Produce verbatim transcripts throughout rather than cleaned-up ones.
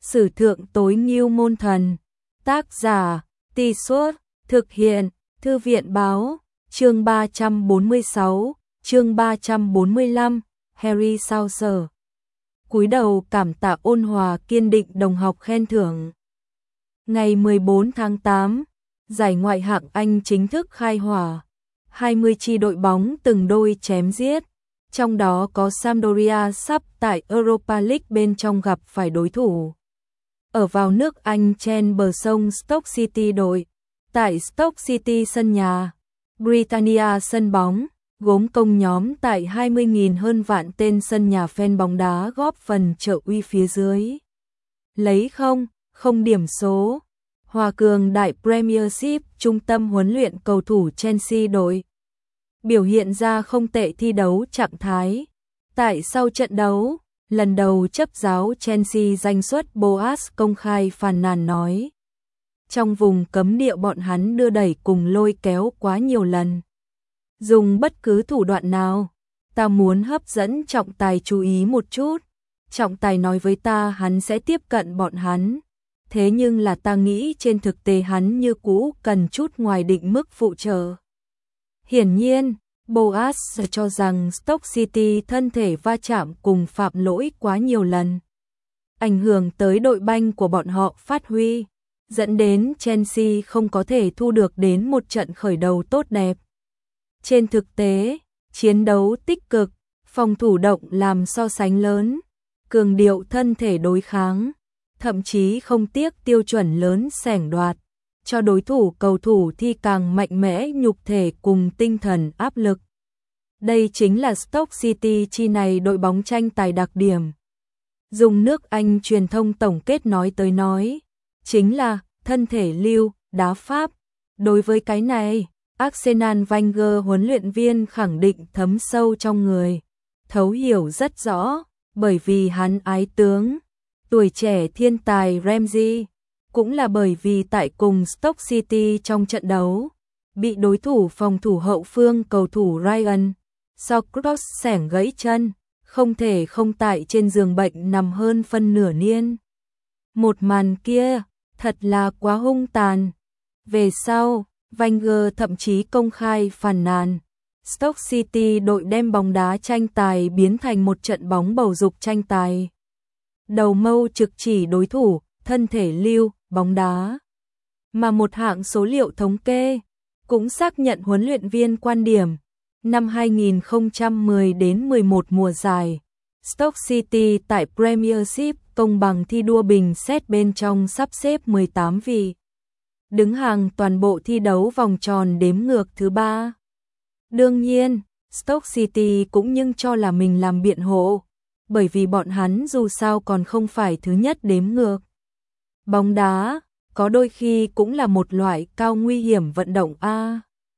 Sử thượng tối ngưu môn thần. Tác giả, Tì Suốt, thực hiện, Thư viện báo, chương ba trăm bốn mươi sáu, chương ba trăm bốn mươi lăm, Harry Saucer. Cúi đầu cảm tạ ôn hòa kiên định đồng học khen thưởng. Ngày mười bốn tháng tám, giải ngoại hạng Anh chính thức khai hỏa. hai mươi chi đội bóng từng đôi chém giết, trong đó có Sampdoria sắp tại Europa League bên trong gặp phải đối thủ ở vào nước Anh trên bờ sông Stoke City đội. Tại Stoke City sân nhà, Britannia sân bóng, gốm công nhóm tại hai mươi nghìn hơn vạn tên sân nhà fan bóng đá góp phần trợ uy phía dưới. Lấy không, không điểm số. Hòa cường đại Premiership, trung tâm huấn luyện cầu thủ Chelsea đội biểu hiện ra không tệ thi đấu trạng thái. Tại sau trận đấu, lần đầu chấp giáo Chelsea danh xuất Boas công khai phàn nàn nói: trong vùng cấm địa bọn hắn đưa đẩy cùng lôi kéo quá nhiều lần. Dùng bất cứ thủ đoạn nào, ta muốn hấp dẫn trọng tài chú ý một chút. Trọng tài nói với ta hắn sẽ tiếp cận bọn hắn. Thế nhưng là ta nghĩ trên thực tế hắn như cũ cần chút ngoài định mức phụ trợ. Hiển nhiên, Boas cho rằng Stoke City thân thể va chạm cùng phạm lỗi quá nhiều lần, ảnh hưởng tới đội banh của bọn họ phát huy, dẫn đến Chelsea không có thể thu được đến một trận khởi đầu tốt đẹp. Trên thực tế, chiến đấu tích cực, phòng thủ động làm so sánh lớn, cường điệu thân thể đối kháng, thậm chí không tiếc tiêu chuẩn lớn xẻng đoạt, cho đối thủ cầu thủ thi càng mạnh mẽ nhục thể cùng tinh thần áp lực. Đây chính là Stoke City chi này đội bóng tranh tài đặc điểm. Dùng nước Anh truyền thông tổng kết nói tới nói, chính là thân thể lưu, đá Pháp. Đối với cái này, Arsenal Wenger huấn luyện viên khẳng định thấm sâu trong người, thấu hiểu rất rõ, bởi vì hắn ái tướng, tuổi trẻ thiên tài Ramsey, cũng là bởi vì tại cùng Stoke City trong trận đấu, bị đối thủ phòng thủ hậu phương cầu thủ Ryan Shawcross xẻng gãy chân, không thể không tại trên giường bệnh nằm hơn phân nửa niên. Một màn kia, thật là quá hung tàn. Về sau, Wenger thậm chí công khai phàn nàn, Stoke City đội đem bóng đá tranh tài biến thành một trận bóng bầu dục tranh tài. Đầu mâu trực chỉ đối thủ, thân thể lưu, bóng đá. Mà một hạng số liệu thống kê cũng xác nhận huấn luyện viên quan điểm. Năm hai nghìn không trăm mười đến mười một mùa giải, Stoke City tại Premiership công bằng thi đua bình xét bên trong sắp xếp mười tám vị, đứng hàng toàn bộ thi đấu vòng tròn đếm ngược thứ ba. Đương nhiên, Stoke City cũng nhưng cho là mình làm biện hộ, bởi vì bọn hắn dù sao còn không phải thứ nhất đếm ngược. Bóng đá, có đôi khi cũng là một loại cao nguy hiểm vận động A.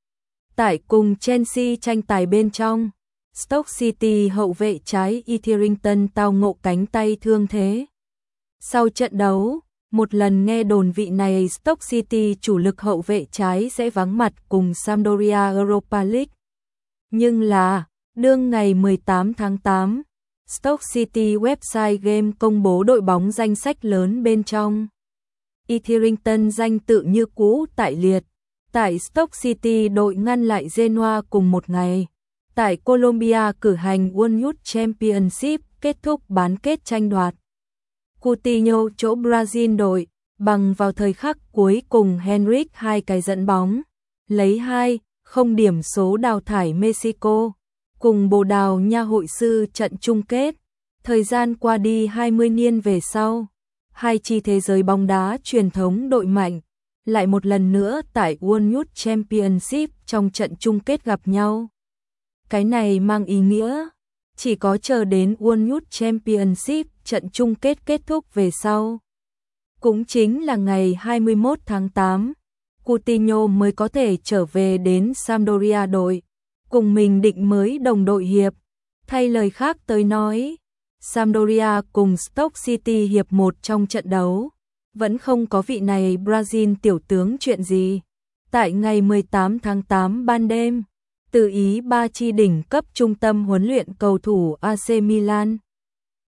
Tại cùng Chelsea tranh tài bên trong, Stoke City hậu vệ trái Etherington tao ngộ cánh tay thương thế. Sau trận đấu, một lần nghe đồn vị này Stoke City chủ lực hậu vệ trái sẽ vắng mặt cùng Sampdoria Europa League. Nhưng là, đương ngày mười tám tháng tám, Stoke City website game công bố đội bóng danh sách lớn bên trong. Etherington danh tự như cũ tại liệt. Tại Stoke City đội ngăn lại Genoa cùng một ngày. Tại Colombia cử hành World Youth Championship kết thúc bán kết tranh đoạt. Coutinho chỗ Brazil đội bằng vào thời khắc cuối cùng Henrik hai cái dẫn bóng, lấy hai không điểm số đào thải Mexico, cùng Bồ Đào Nha hội sư trận chung kết. Thời gian qua đi hai mươi niên về sau, hai chi thế giới bóng đá truyền thống đội mạnh lại một lần nữa tại World Youth Championship trong trận chung kết gặp nhau. Cái này mang ý nghĩa, chỉ có chờ đến World Youth Championship trận chung kết kết thúc về sau. Cũng chính là ngày hai mươi mốt tháng tám, Coutinho mới có thể trở về đến Sampdoria đội, cùng mình định mới đồng đội hiệp. Thay lời khác tới nói, Sampdoria cùng Stoke City hiệp một trong trận đấu, vẫn không có vị này Brazil tiểu tướng chuyện gì. Tại ngày mười tám tháng tám ban đêm, từ Ý ba chi đỉnh cấp trung tâm huấn luyện cầu thủ a xê Milan,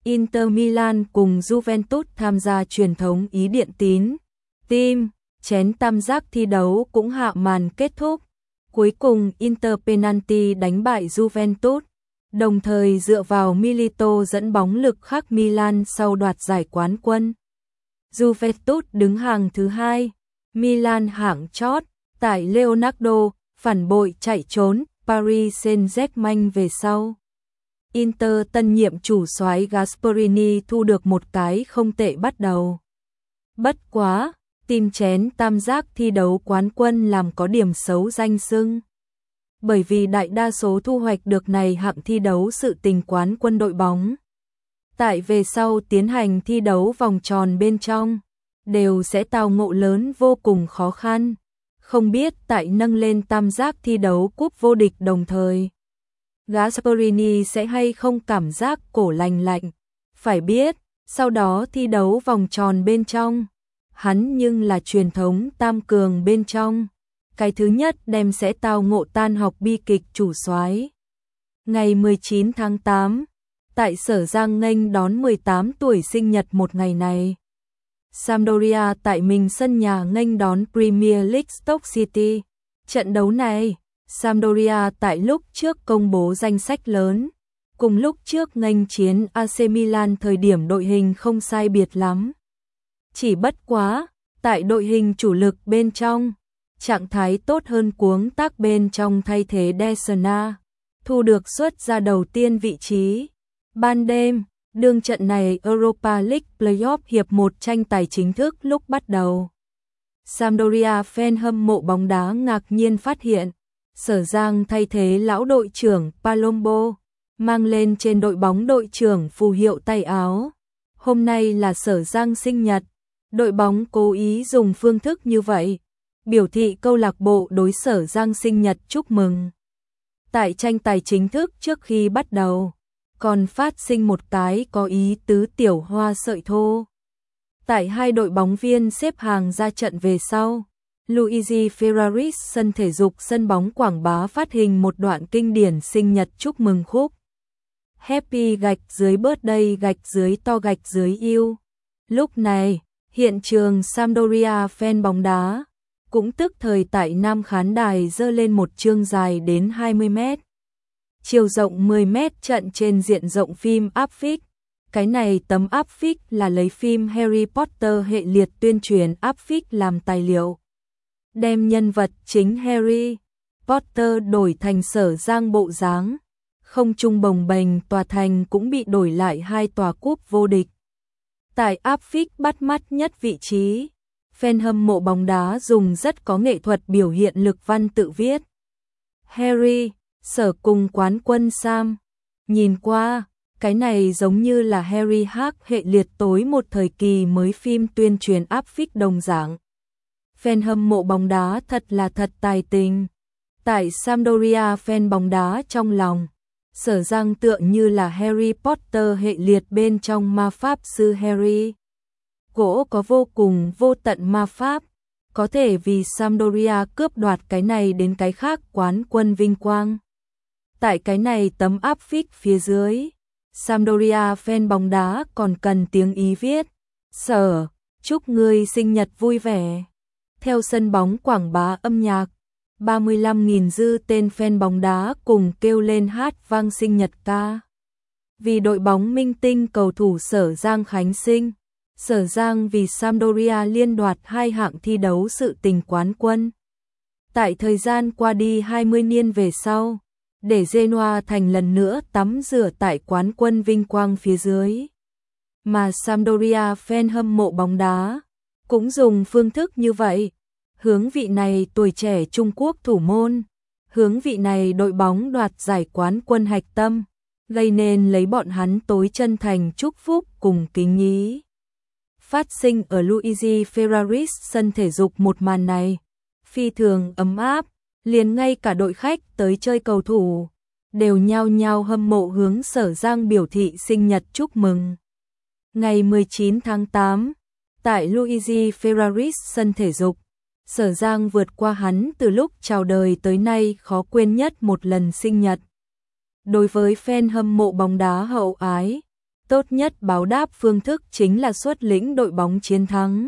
Inter Milan cùng Juventus tham gia truyền thống Ý điện tín. Team, chén tam giác thi đấu cũng hạ màn kết thúc. Cuối cùng Inter penalty đánh bại Juventus, đồng thời dựa vào Milito dẫn bóng lực khắc Milan sau đoạt giải quán quân. Juventus đứng hàng thứ hai, Milan hạng chót, tại Leonardo, phản bội chạy trốn, Paris Saint-Germain về sau. Inter tân nhiệm chủ soái Gasperini thu được một cái không tệ bắt đầu. Bất quá, team chén tam giác thi đấu quán quân làm có điểm xấu danh xưng. Bởi vì đại đa số thu hoạch được này hạng thi đấu sự tình quán quân đội bóng. Tại về sau tiến hành thi đấu vòng tròn bên trong, đều sẽ tao ngộ lớn vô cùng khó khăn. Không biết tại nâng lên tam giác thi đấu cúp vô địch đồng thời, Gasperini sẽ hay không cảm giác cổ lành lạnh. Phải biết, sau đó thi đấu vòng tròn bên trong, hắn nhưng là truyền thống tam cường bên trong. Cái thứ nhất đem sẽ tao ngộ tan học bi kịch chủ soái. Ngày mười chín tháng tám, tại Sở Giang nghênh đón mười tám tuổi sinh nhật một ngày này. Sampdoria tại mình sân nhà nghênh đón Premier League Stoke City. Trận đấu này, Sampdoria tại lúc trước công bố danh sách lớn, cùng lúc trước nghênh chiến a xê Milan thời điểm đội hình không sai biệt lắm. Chỉ bất quá, tại đội hình chủ lực bên trong, trạng thái tốt hơn cuống tác bên trong thay thế Desna, thu được suất ra đầu tiên vị trí. Ban đêm, đương trận này Europa League Playoff hiệp một tranh tài chính thức lúc bắt đầu. Sampdoria fan hâm mộ bóng đá ngạc nhiên phát hiện, Sở Giang thay thế lão đội trưởng Palombo, mang lên trên đội bóng đội trưởng phù hiệu tay áo. Hôm nay là Sở Giang sinh nhật, đội bóng cố ý dùng phương thức như vậy, biểu thị câu lạc bộ đối Sở Giang sinh nhật chúc mừng. Tại tranh tài chính thức trước khi bắt đầu, còn phát sinh một cái có ý tứ tiểu hoa sợi thô. Tại hai đội bóng viên xếp hàng ra trận về sau, Luigi Ferraris sân thể dục sân bóng quảng bá phát hình một đoạn kinh điển sinh nhật chúc mừng khúc. Happy gạch dưới birthday gạch dưới to gạch dưới yêu. Lúc này, hiện trường Sampdoria fan bóng đá, cũng tức thời tại Nam khán đài dơ lên một chương dài đến hai mươi mét. Chiều rộng mười mét trận trên diện rộng phim áp phích. Cái này tấm áp phích là lấy phim Harry Potter hệ liệt tuyên truyền áp phích làm tài liệu. Đem nhân vật chính Harry Potter đổi thành Sở Giang bộ dáng. Không trung bồng bềnh tòa thành cũng bị đổi lại hai tòa cúp vô địch. Tại áp phích bắt mắt nhất vị trí, fan hâm mộ bóng đá dùng rất có nghệ thuật biểu hiện lực văn tự viết. Harry, Sở cùng quán quân Sam. Nhìn qua, cái này giống như là Harry Hack hệ liệt tối một thời kỳ mới phim tuyên truyền áp phích đồng dạng. Fan hâm mộ bóng đá thật là thật tài tình. Tại Sampdoria fan bóng đá trong lòng, Sở Giang tựa như là Harry Potter hệ liệt bên trong ma pháp sư Harry. Gỗ có vô cùng vô tận ma pháp, có thể vì Sampdoria cướp đoạt cái này đến cái khác quán quân vinh quang. Tại cái này tấm áp phích phía dưới, Sampdoria fan bóng đá còn cần tiếng Ý viết. Sở, chúc ngươi sinh nhật vui vẻ. Theo sân bóng quảng bá âm nhạc, ba mươi lăm nghìn dư tên fan bóng đá cùng kêu lên hát vang sinh nhật ca. Vì đội bóng minh tinh cầu thủ Sở Giang khánh sinh, Sở Giang vì Sampdoria liên đoạt hai hạng thi đấu sự tình quán quân. Tại thời gian qua đi hai mươi niên về sau, để Genoa thành lần nữa tắm rửa tại quán quân vinh quang phía dưới. Mà Sampdoria fan hâm mộ bóng đá cũng dùng phương thức như vậy, hướng vị này tuổi trẻ Trung Quốc thủ môn, hướng vị này đội bóng đoạt giải quán quân hạch tâm, gây nên lấy bọn hắn tối chân thành chúc phúc cùng kính ý. Phát sinh ở Luigi Ferraris sân thể dục một màn này, phi thường ấm áp, liền ngay cả đội khách tới chơi cầu thủ, đều nhao nhao hâm mộ hướng Sở Giang biểu thị sinh nhật chúc mừng. Ngày mười chín tháng tám, tại Luigi Ferraris sân thể dục, Sở Giang vượt qua hắn từ lúc chào đời tới nay khó quên nhất một lần sinh nhật. Đối với fan hâm mộ bóng đá hậu ái, tốt nhất báo đáp phương thức chính là xuất lĩnh đội bóng chiến thắng.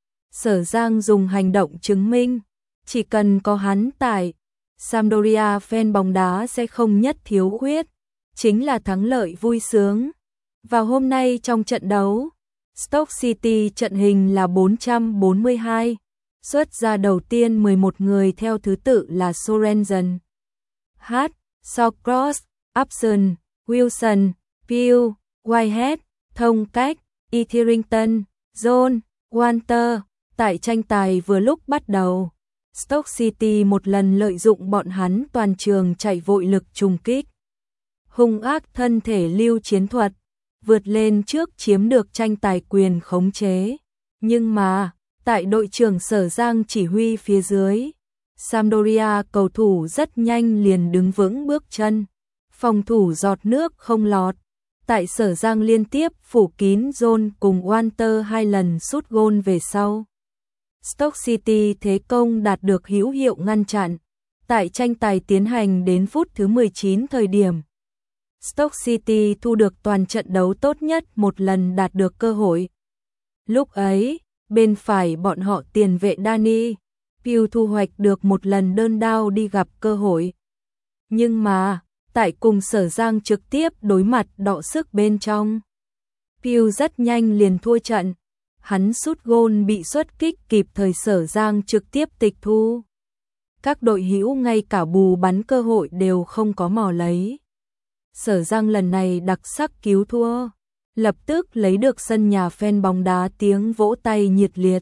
Sở Giang dùng hành động chứng minh, chỉ cần có hắn tại, Sampdoria fan bóng đá sẽ không nhất thiếu khuyết, chính là thắng lợi vui sướng. Vào hôm nay trong trận đấu, Stoke City trận hình là bốn trăm bốn mươi hai, xuất ra đầu tiên mười một người theo thứ tự là Sorensen, Hart, Shawcross, Upson, Wilson, Pugh, Whitehead, Thông Cách, Etherington, John, Walter. Tại tranh tài vừa lúc bắt đầu, Stoke City một lần lợi dụng bọn hắn toàn trường chạy vội lực trùng kích. Hung ác thân thể lưu chiến thuật, vượt lên trước chiếm được tranh tài quyền khống chế. Nhưng mà, tại đội trưởng Sở Giang chỉ huy phía dưới, Sampdoria cầu thủ rất nhanh liền đứng vững bước chân. Phòng thủ giọt nước không lọt. Tại Sở Giang liên tiếp phủ kín John cùng Walter hai lần sút gôn về sau. Stoke City thế công đạt được hữu hiệu ngăn chặn. Tại tranh tài tiến hành đến phút thứ mười chín thời điểm, Stoke City thu được toàn trận đấu tốt nhất một lần đạt được cơ hội. Lúc ấy, bên phải bọn họ tiền vệ Danny Pugh thu hoạch được một lần đơn đao đi gặp cơ hội. Nhưng mà, tại cùng Sở Giang trực tiếp đối mặt đọ sức bên trong, Pugh rất nhanh liền thua trận. Hắn sút gôn bị xuất kích kịp thời Sở Giang trực tiếp tịch thu. Các đội hữu ngay cả bù bắn cơ hội đều không có mò lấy. Sở Giang lần này đặc sắc cứu thua, lập tức lấy được sân nhà fan bóng đá tiếng vỗ tay nhiệt liệt.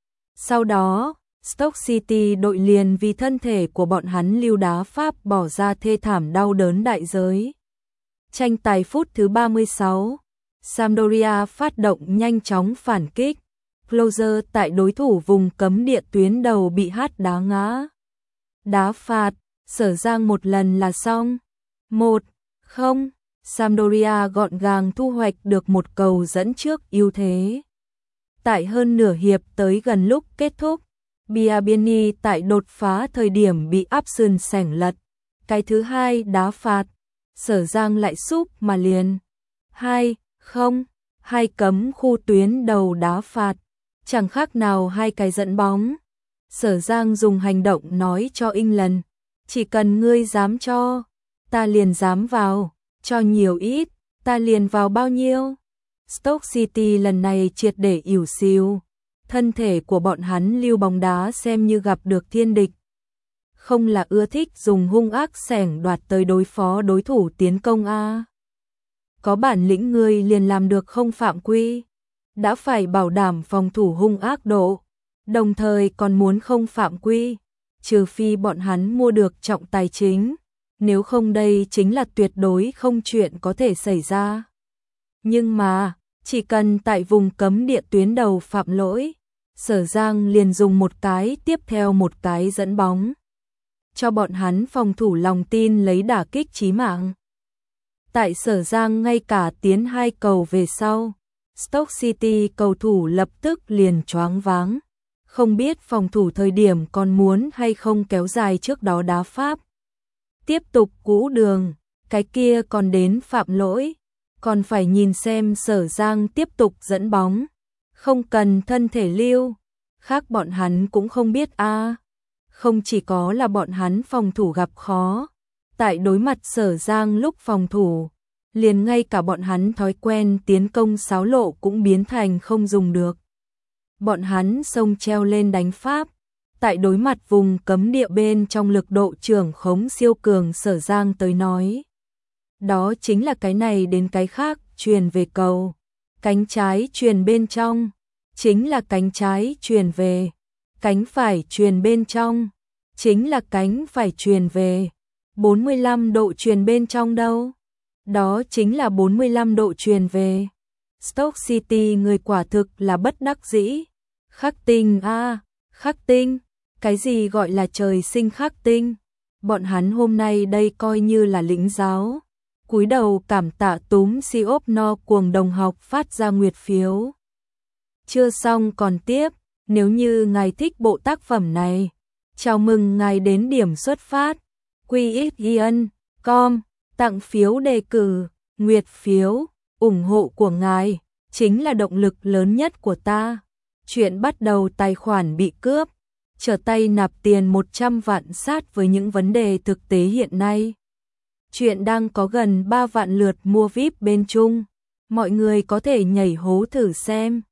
Sau đó, Stoke City đội liền vì thân thể của bọn hắn lưu đá Pháp bỏ ra thê thảm đau đớn đại giới. Tranh tài phút thứ ba mươi sáu, Sampdoria phát động nhanh chóng phản kích. Closer tại đối thủ vùng cấm địa tuyến đầu bị hát đá ngã. Đá phạt, Sở Giang một lần là xong. một không, Sampdoria gọn gàng thu hoạch được một cầu dẫn trước ưu thế. Tại hơn nửa hiệp tới gần lúc kết thúc, Biabiany tại đột phá thời điểm bị Upson xẻng lật. Cái thứ hai đá phạt, Sở Giang lại sút mà liền. hai không, hai cấm khu tuyến đầu đá phạt, chẳng khác nào hai cái dẫn bóng. Sở Giang dùng hành động nói cho England, chỉ cần ngươi dám cho, ta liền dám vào, cho nhiều ít, ta liền vào bao nhiêu. Stoke City lần này triệt để ỉu xìu, thân thể của bọn hắn lưu bóng đá xem như gặp được thiên địch. Không là ưa thích dùng hung ác xẻng đoạt tới đối phó đối thủ tiến công a. Có bản lĩnh ngươi liền làm được không phạm quy, đã phải bảo đảm phòng thủ hung ác độ, đồng thời còn muốn không phạm quy, trừ phi bọn hắn mua được trọng tài chính, nếu không đây chính là tuyệt đối không chuyện có thể xảy ra. Nhưng mà, chỉ cần tại vùng cấm địa tuyến đầu phạm lỗi, Sở Giang liền dùng một cái tiếp theo một cái dẫn bóng, cho bọn hắn phòng thủ lòng tin lấy đả kích chí mạng. Tại Sở Giang ngay cả tiến hai cầu về sau, Stoke City cầu thủ lập tức liền choáng váng, không biết phòng thủ thời điểm còn muốn hay không kéo dài trước đó đá Pháp. Tiếp tục cũ đường, cái kia còn đến phạm lỗi, còn phải nhìn xem Sở Giang tiếp tục dẫn bóng, không cần thân thể lưu, khác bọn hắn cũng không biết a. À. Không chỉ có là bọn hắn phòng thủ gặp khó, tại đối mặt Sở Giang lúc phòng thủ, liền ngay cả bọn hắn thói quen tiến công xáo lộ cũng biến thành không dùng được. Bọn hắn xông treo lên đánh Pháp, tại đối mặt vùng cấm địa bên trong lực độ trưởng khống siêu cường Sở Giang tới nói. Đó chính là cái này đến cái khác, truyền về cầu, cánh trái truyền bên trong, chính là cánh trái truyền về, cánh phải truyền bên trong, chính là cánh phải truyền về, bốn mươi lăm độ truyền bên trong đâu? Đó chính là bốn mươi lăm độ truyền về. Stoke City người quả thực là bất đắc dĩ. Khắc tinh a, à, khắc tinh, cái gì gọi là trời sinh khắc tinh? Bọn hắn hôm nay đây coi như là lĩnh giáo. Cúi đầu cảm tạ túm si ốp no cuồng đồng học phát ra nguyệt phiếu. Chưa xong còn tiếp, nếu như ngài thích bộ tác phẩm này, chào mừng ngài đến điểm xuất phát. quy ích i en chấm com tặng phiếu đề cử, nguyệt phiếu, ủng hộ của ngài chính là động lực lớn nhất của ta. Chuyện bắt đầu tài khoản bị cướp, trở tay nạp tiền một trăm vạn sát với những vấn đề thực tế hiện nay. Chuyện đang có gần ba vạn lượt mua vi ai pi bên Trung. Mọi người có thể nhảy hố thử xem.